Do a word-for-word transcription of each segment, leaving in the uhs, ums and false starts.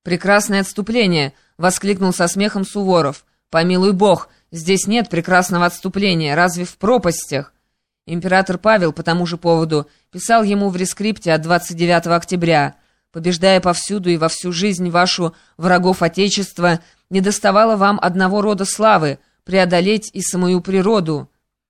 «Прекрасное отступление!» — воскликнул со смехом Суворов. «Помилуй бог, здесь нет прекрасного отступления, разве в пропастях?» Император Павел по тому же поводу писал ему в рескрипте от двадцать девятого октября: «Побеждая повсюду и во всю жизнь вашу врагов Отечества, не доставало вам одного рода славы — преодолеть и самую природу.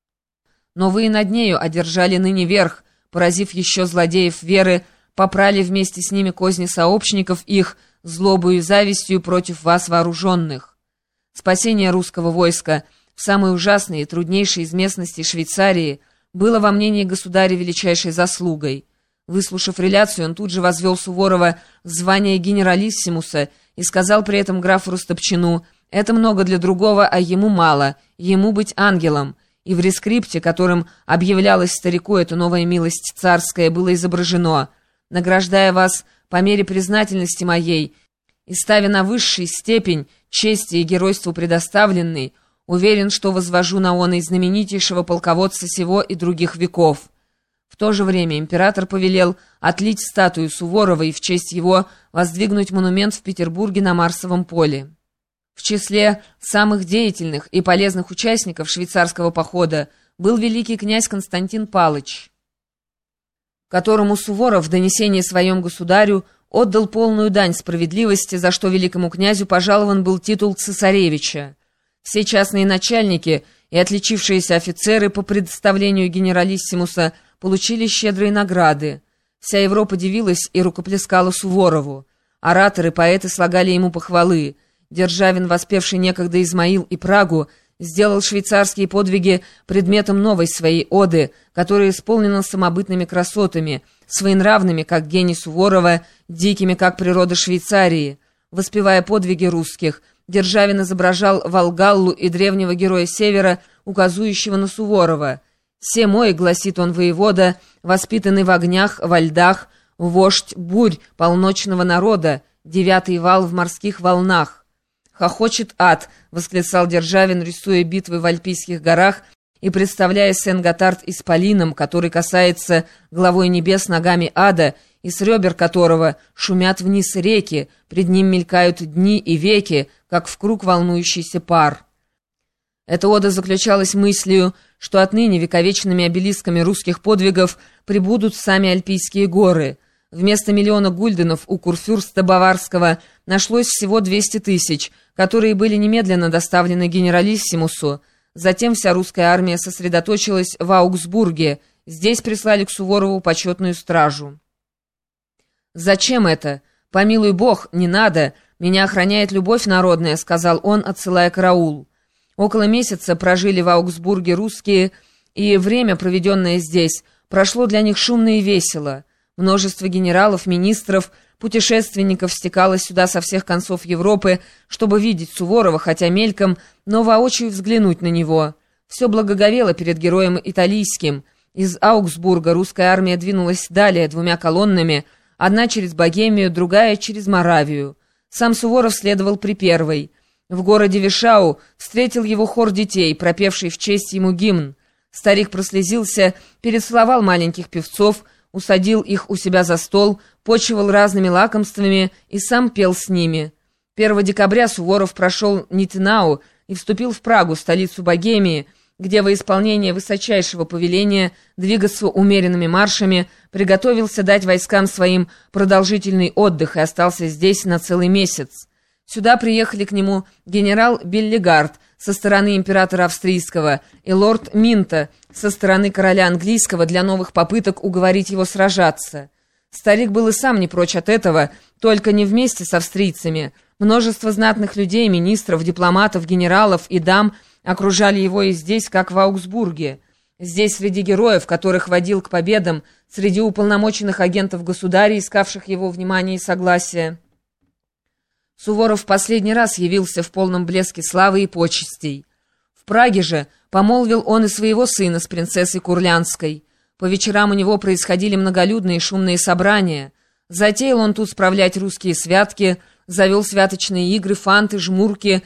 Но вы и над нею одержали ныне верх, поразив еще злодеев веры, попрали вместе с ними козни сообщников их, злобою и завистью против вас вооруженных. Спасение русского войска в самой ужасной и труднейшей из местностей Швейцарии было во мнении государя величайшей заслугой». Выслушав реляцию, он тут же возвел Суворова в звание генералиссимуса и сказал при этом графу Растопчину: «Это много для другого, а ему мало, ему быть ангелом». И в рескрипте, которым объявлялась старику эта новая милость царская, было изображено: «Награждая вас по мере признательности моей и ставя на высший степень чести и геройству предоставленный, уверен, что возвожу на он и знаменитейшего полководца сего и других веков». В то же время император повелел отлить статую Суворова и в честь его воздвигнуть монумент в Петербурге на Марсовом поле. В числе самых деятельных и полезных участников швейцарского похода был великий князь Константин Палыч, которому Суворов в донесении своем государю отдал полную дань справедливости, за что великому князю пожалован был титул цесаревича. Все частные начальники и отличившиеся офицеры по представлению генералиссимуса получили щедрые награды. Вся Европа дивилась и рукоплескала Суворову. Ораторы, поэты слагали ему похвалы. Державин, воспевший некогда Измаил и Прагу, сделал швейцарские подвиги предметом новой своей оды, которая исполнена самобытными красотами, своенравными, как гений Суворова, дикими, как природа Швейцарии. Воспевая подвиги русских, Державин изображал Волгаллу и древнего героя Севера, указующего на Суворова. «Се мой, — гласит он, воевода, воспитанный в огнях, во льдах, вождь бурь полночного народа, девятый вал в морских волнах». «Хохочет ад!» — восклицал Державин, рисуя битвы в Альпийских горах и представляя Сен-Готард исполином, который касается главой небес ногами ада, и с ребер которого шумят вниз реки, пред ним мелькают дни и веки, как в круг волнующийся пар. Эта ода заключалась мыслью, что отныне вековечными обелисками русских подвигов прибудут сами Альпийские горы. Вместо миллиона гульденов у курфюрста Баварского нашлось всего двести тысяч, которые были немедленно доставлены генералиссимусу. Затем вся русская армия сосредоточилась в Аугсбурге. Здесь прислали к Суворову почетную стражу. «Зачем это? Помилуй бог, не надо. Меня охраняет любовь народная», — сказал он, отсылая караул. Около месяца прожили в Аугсбурге русские, и время, проведенное здесь, прошло для них шумно и весело. Множество генералов, министров, путешественников стекалось сюда со всех концов Европы, чтобы видеть Суворова, хотя мельком, но воочию взглянуть на него. Все благоговело перед героем италийским. Из Аугсбурга русская армия двинулась далее двумя колоннами, одна через Богемию, другая через Моравию. Сам Суворов следовал при первой. В городе Вишау встретил его хор детей, пропевший в честь ему гимн. Старик прослезился, перецеловал маленьких певцов, усадил их у себя за стол, почивал разными лакомствами и сам пел с ними. первого декабря Суворов прошел Нитенау и вступил в Прагу, столицу Богемии, где во исполнение высочайшего повеления двигаться умеренными маршами приготовился дать войскам своим продолжительный отдых и остался здесь на целый месяц. Сюда приехали к нему генерал Беллигард со стороны императора австрийского и лорд Минта со стороны короля английского для новых попыток уговорить его сражаться. Старик был и сам не прочь от этого, только не вместе с австрийцами. Множество знатных людей, министров, дипломатов, генералов и дам окружали его и здесь, как в Аугсбурге. Здесь, среди героев, которых водил к победам, среди уполномоченных агентов государя, искавших его внимания и согласия, Суворов в последний раз явился в полном блеске славы и почестей. В Праге же помолвил он и своего сына с принцессой Курлянской. По вечерам у него происходили многолюдные шумные собрания. Затеял он тут справлять русские святки, завел святочные игры, фанты, жмурки,